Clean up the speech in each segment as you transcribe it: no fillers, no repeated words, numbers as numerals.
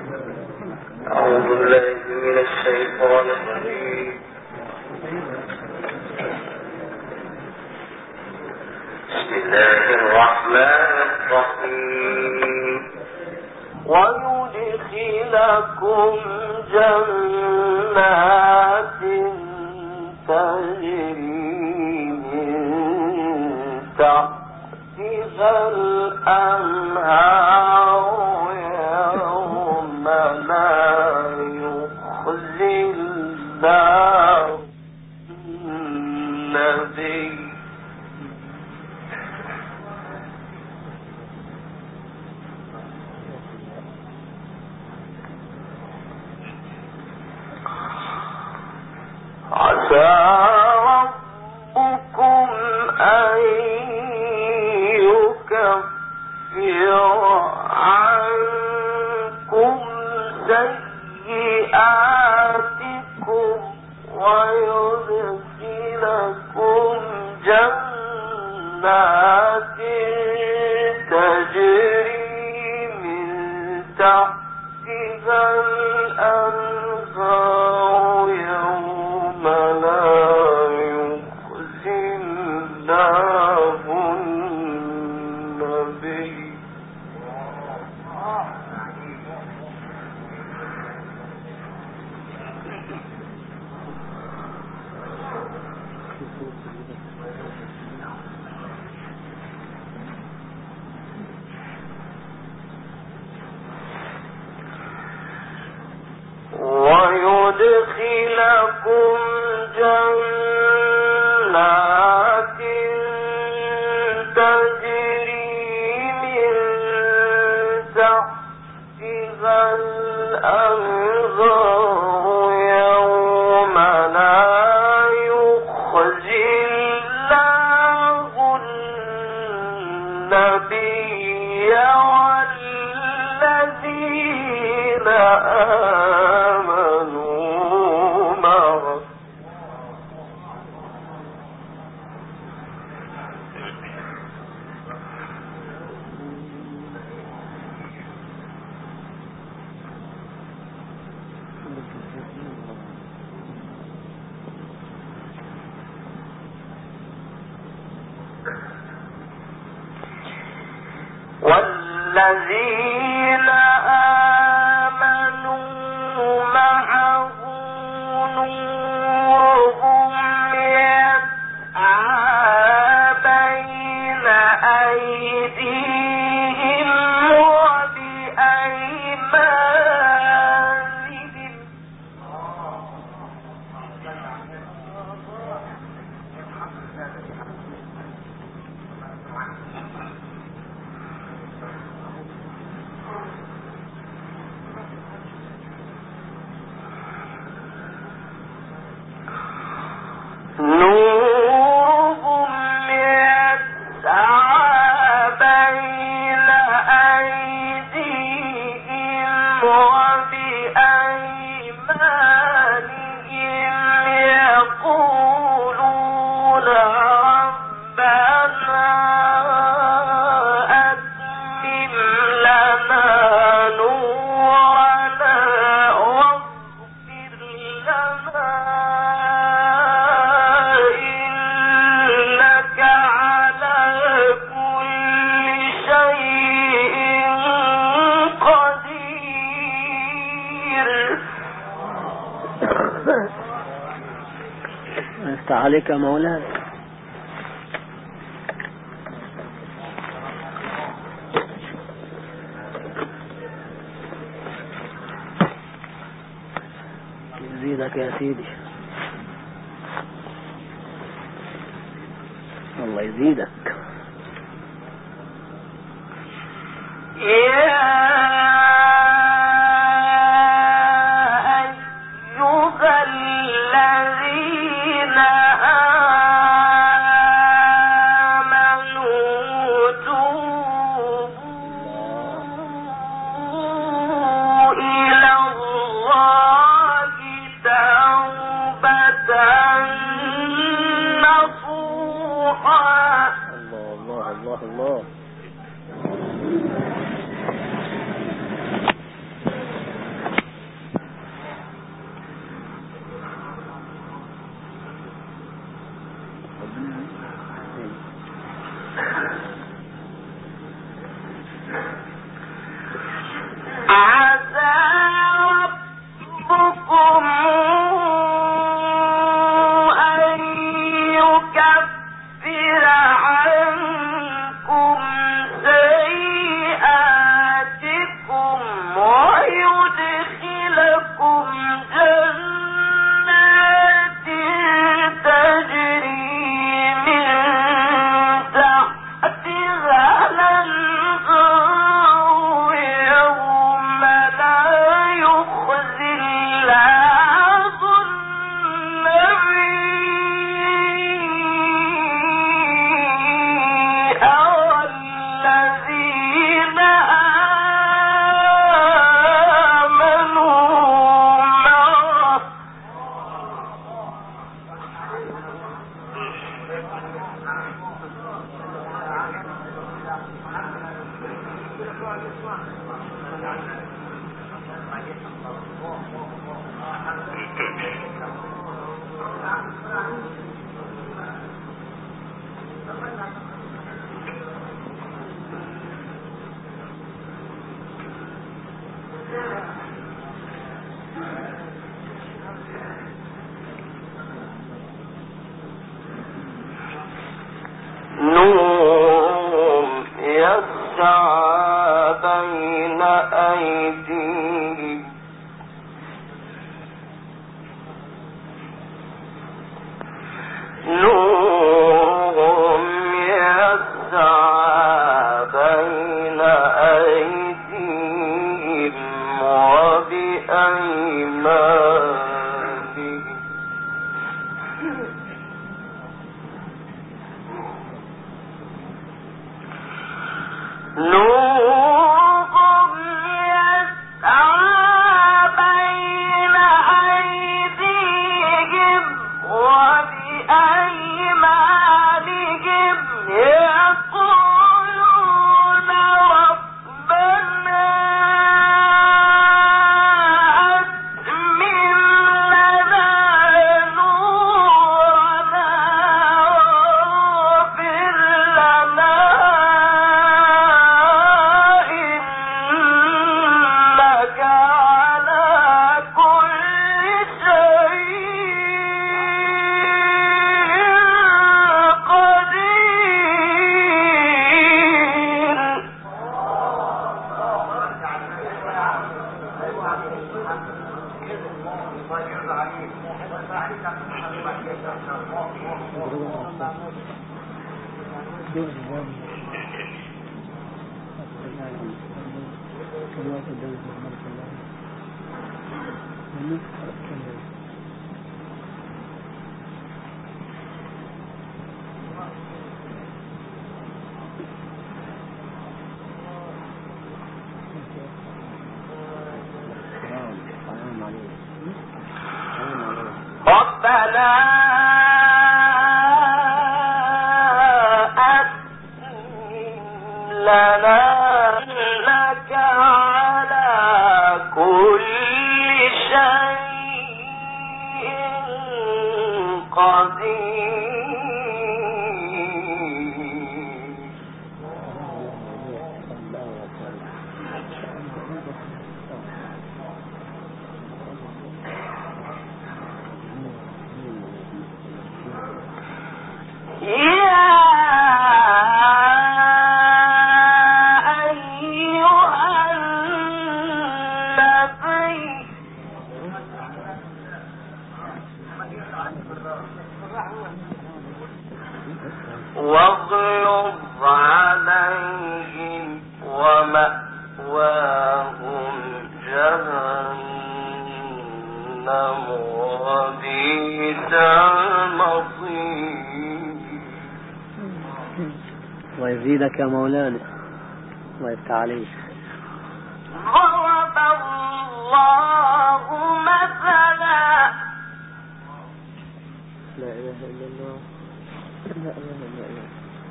أعوذ بالله من الشيطان الرجيم. بسم الله الرحمن الرحيم. ويدخلكم جنات تجري من تحتها الأنهار يوم لا يخزي الله النبي عسى ربكم أن يكفر عنكم سيئاتكم ويدخلكم جنات تجري من تحتها الأنهار يوم لا يخزي الله النبي ويدخلكم جنات تجري من تحتها الأنهار يوم لا يخزي الله النبي والذين آمنوا معه والذين آمنوا معه نورهم يسعى بين أيديهم وبأيمانهم نورهم يسعى بين أيديهم وبأيمانهم يقولون ربنا أتمم لنا نورنا واغفر لنا عليك مولانا. يزيدك يا سيدي، الله يزيدك. أيديهم نورهم يسعى بين أيديهم وبأيمانهم نورهم يسعى بين أيديهم وبأيمانهم يقولون ربنا أتمم لنا نورنا واغفر لنا إنك على كل شيء قدير. ربنا أتمم لنا إنك على كل شيء قدير. واغلظ عليهم ومأواهم جهنم وبئس المصير. ويزيدك يا مولانا ويفتح عليك. ضرب الله مثلا لا إله إلا الله لا إله إلا الله.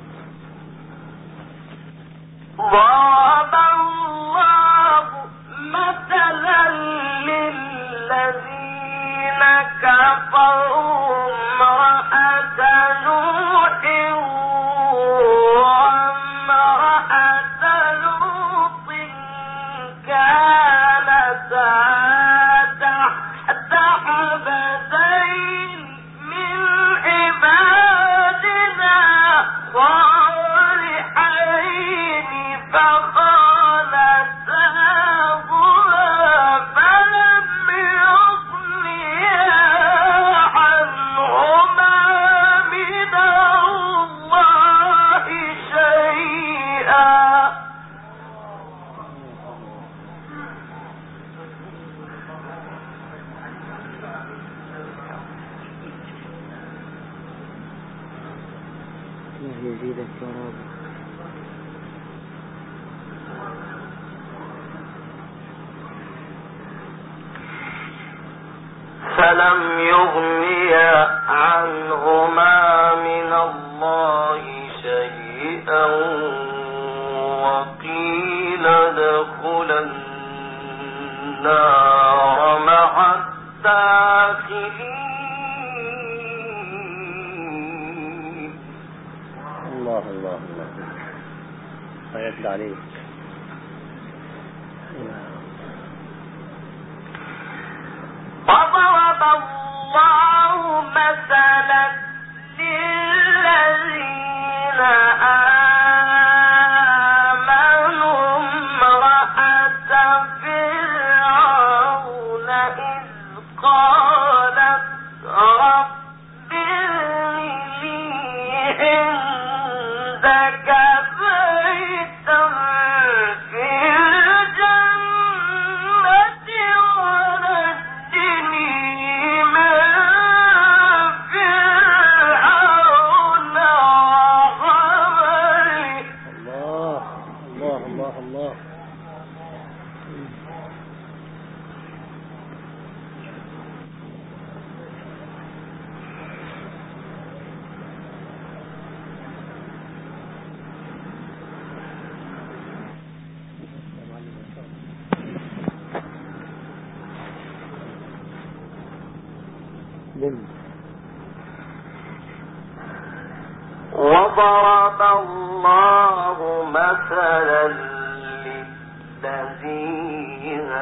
ضرب الله مثلا للذين كفروا امرأة نوح وامرأة لوط كانتا تحت عبدين من عبادنا صالحين فخانتاهما فلم يغنيا عنهما من الله شيئا يزيدك يا رب. فلم يغنيا عنهما من الله شيئا وقيل ادخلا النار مع الداخلين. الله الله الله ويفتح عليك. وضرب الله مثلا للذين آمنوا امرأة فرعون وضرب الله مثلا للذين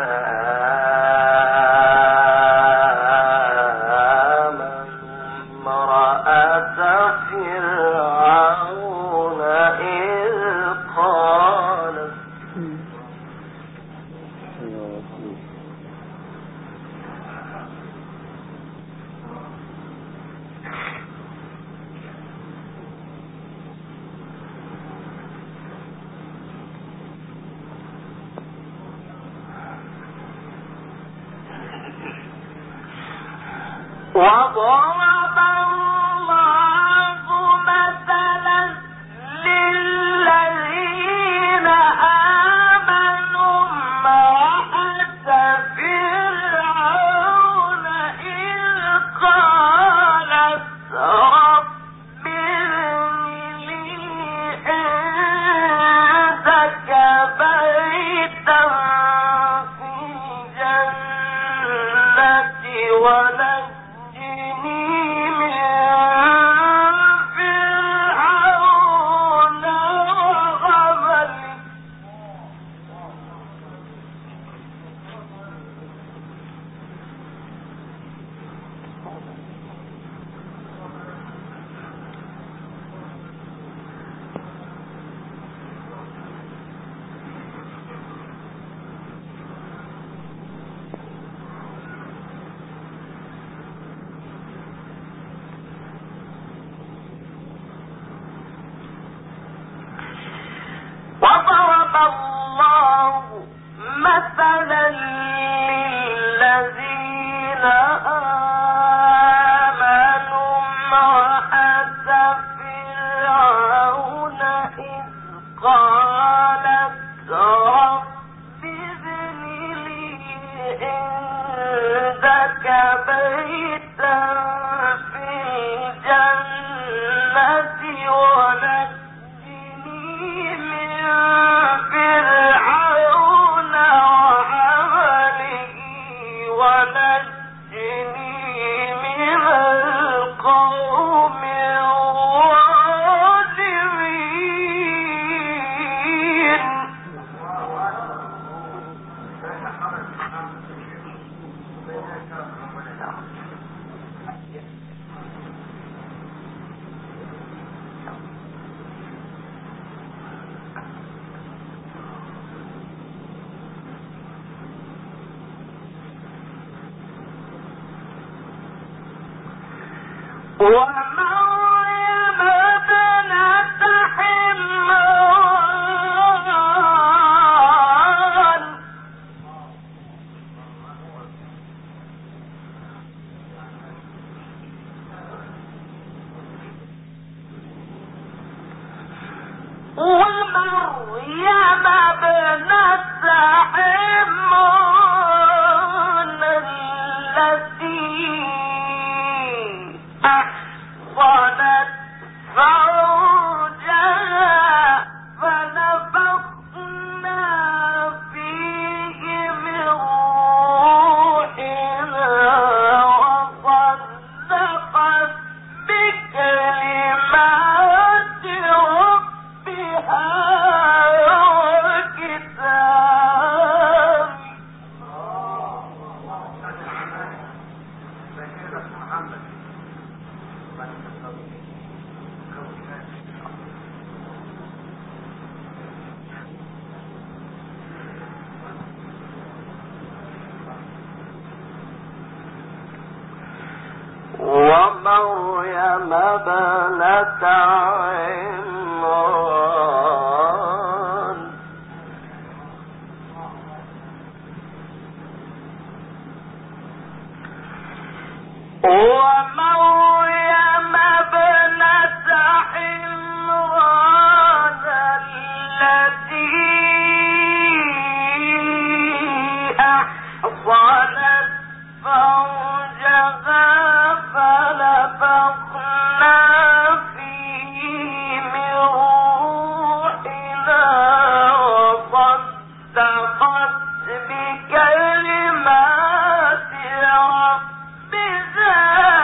وضرب الله مثلا للذين آمنوا امرأة فرعون إذ قالت رب ابن لي عندك بيتا في الجنة ونجني من فرعون وعمله وضرب الله مثلا للذين آمنوا امرأة فرعون إذ قالت رب ابن لي عندك بيتا في الجنة ونجني من فرعون وعمله ونجني من القوم الظالمين ومريم ابنة عمران التي أحصنت فرجها فنفخنا فيه من روحنا وصدقت بكلمات ربها وكتابه ومريم ابنة عمران ومريم ابنة عمران التي أحصنت فرجها فنفخنا فيه من روحنا وصدقت بكلمات ربها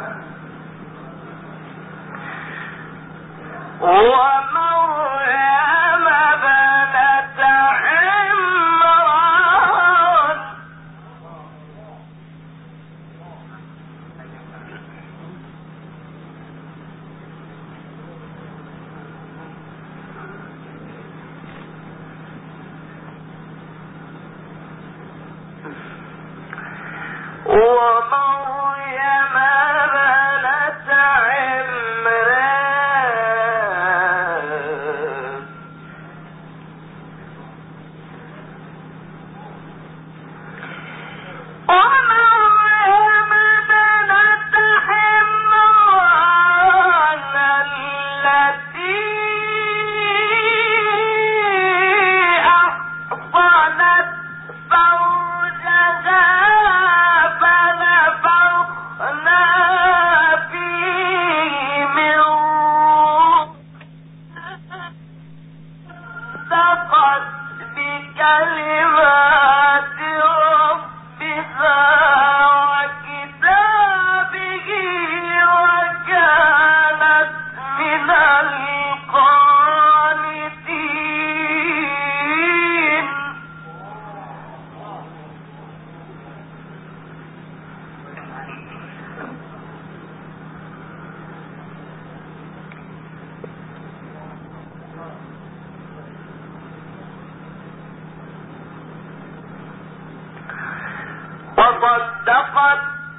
وصدقت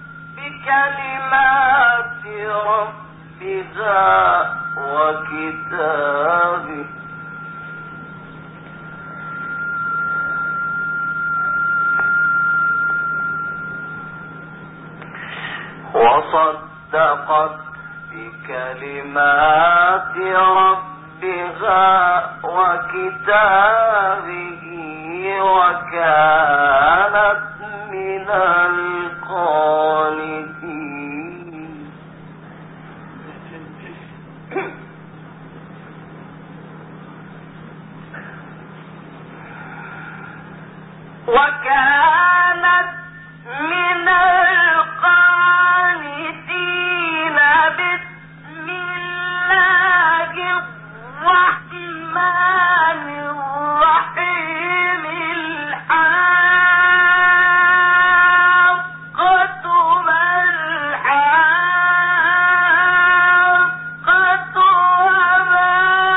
بكلمات ربها وكتابه وصدقت بكلمات ربها وكتابه وكانت من القانتين وكانت من القانتين. بسم الله الرحمن الرحيم. الحاقة ما الحاقة وما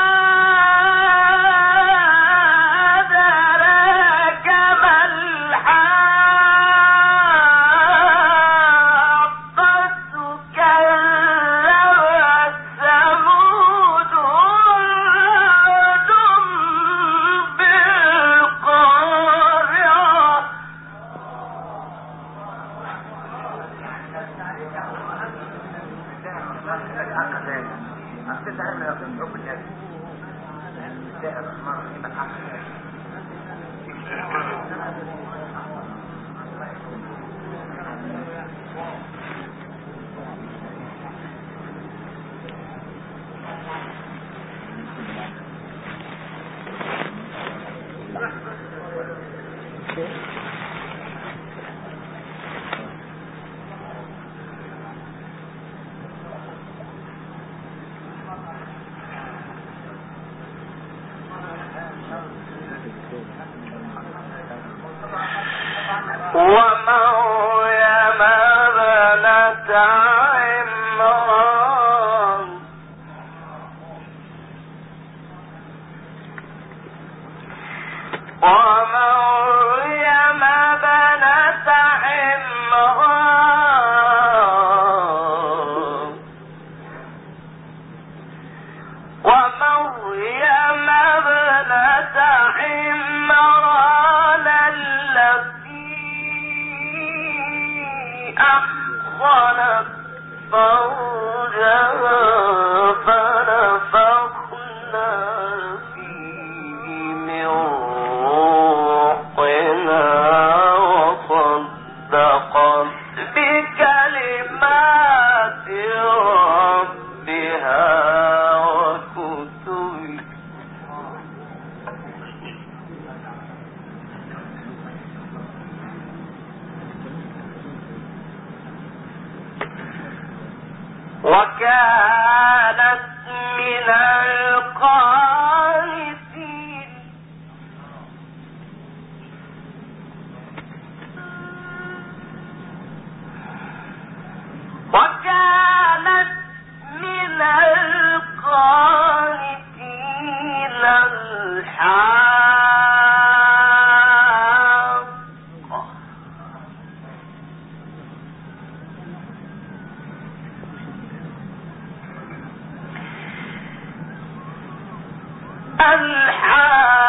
أدراك ما الحاقة. كذبت ثمود وعاد بالقارعة. ومريم ابنة عمران ومريم ابنة عمران ومريم ابنة عمران التي أحصنت فرجها فنفخنا فيه من روحنا وصدقت بكلمات ربها وكتبه. وكانت من القانتين الحاقة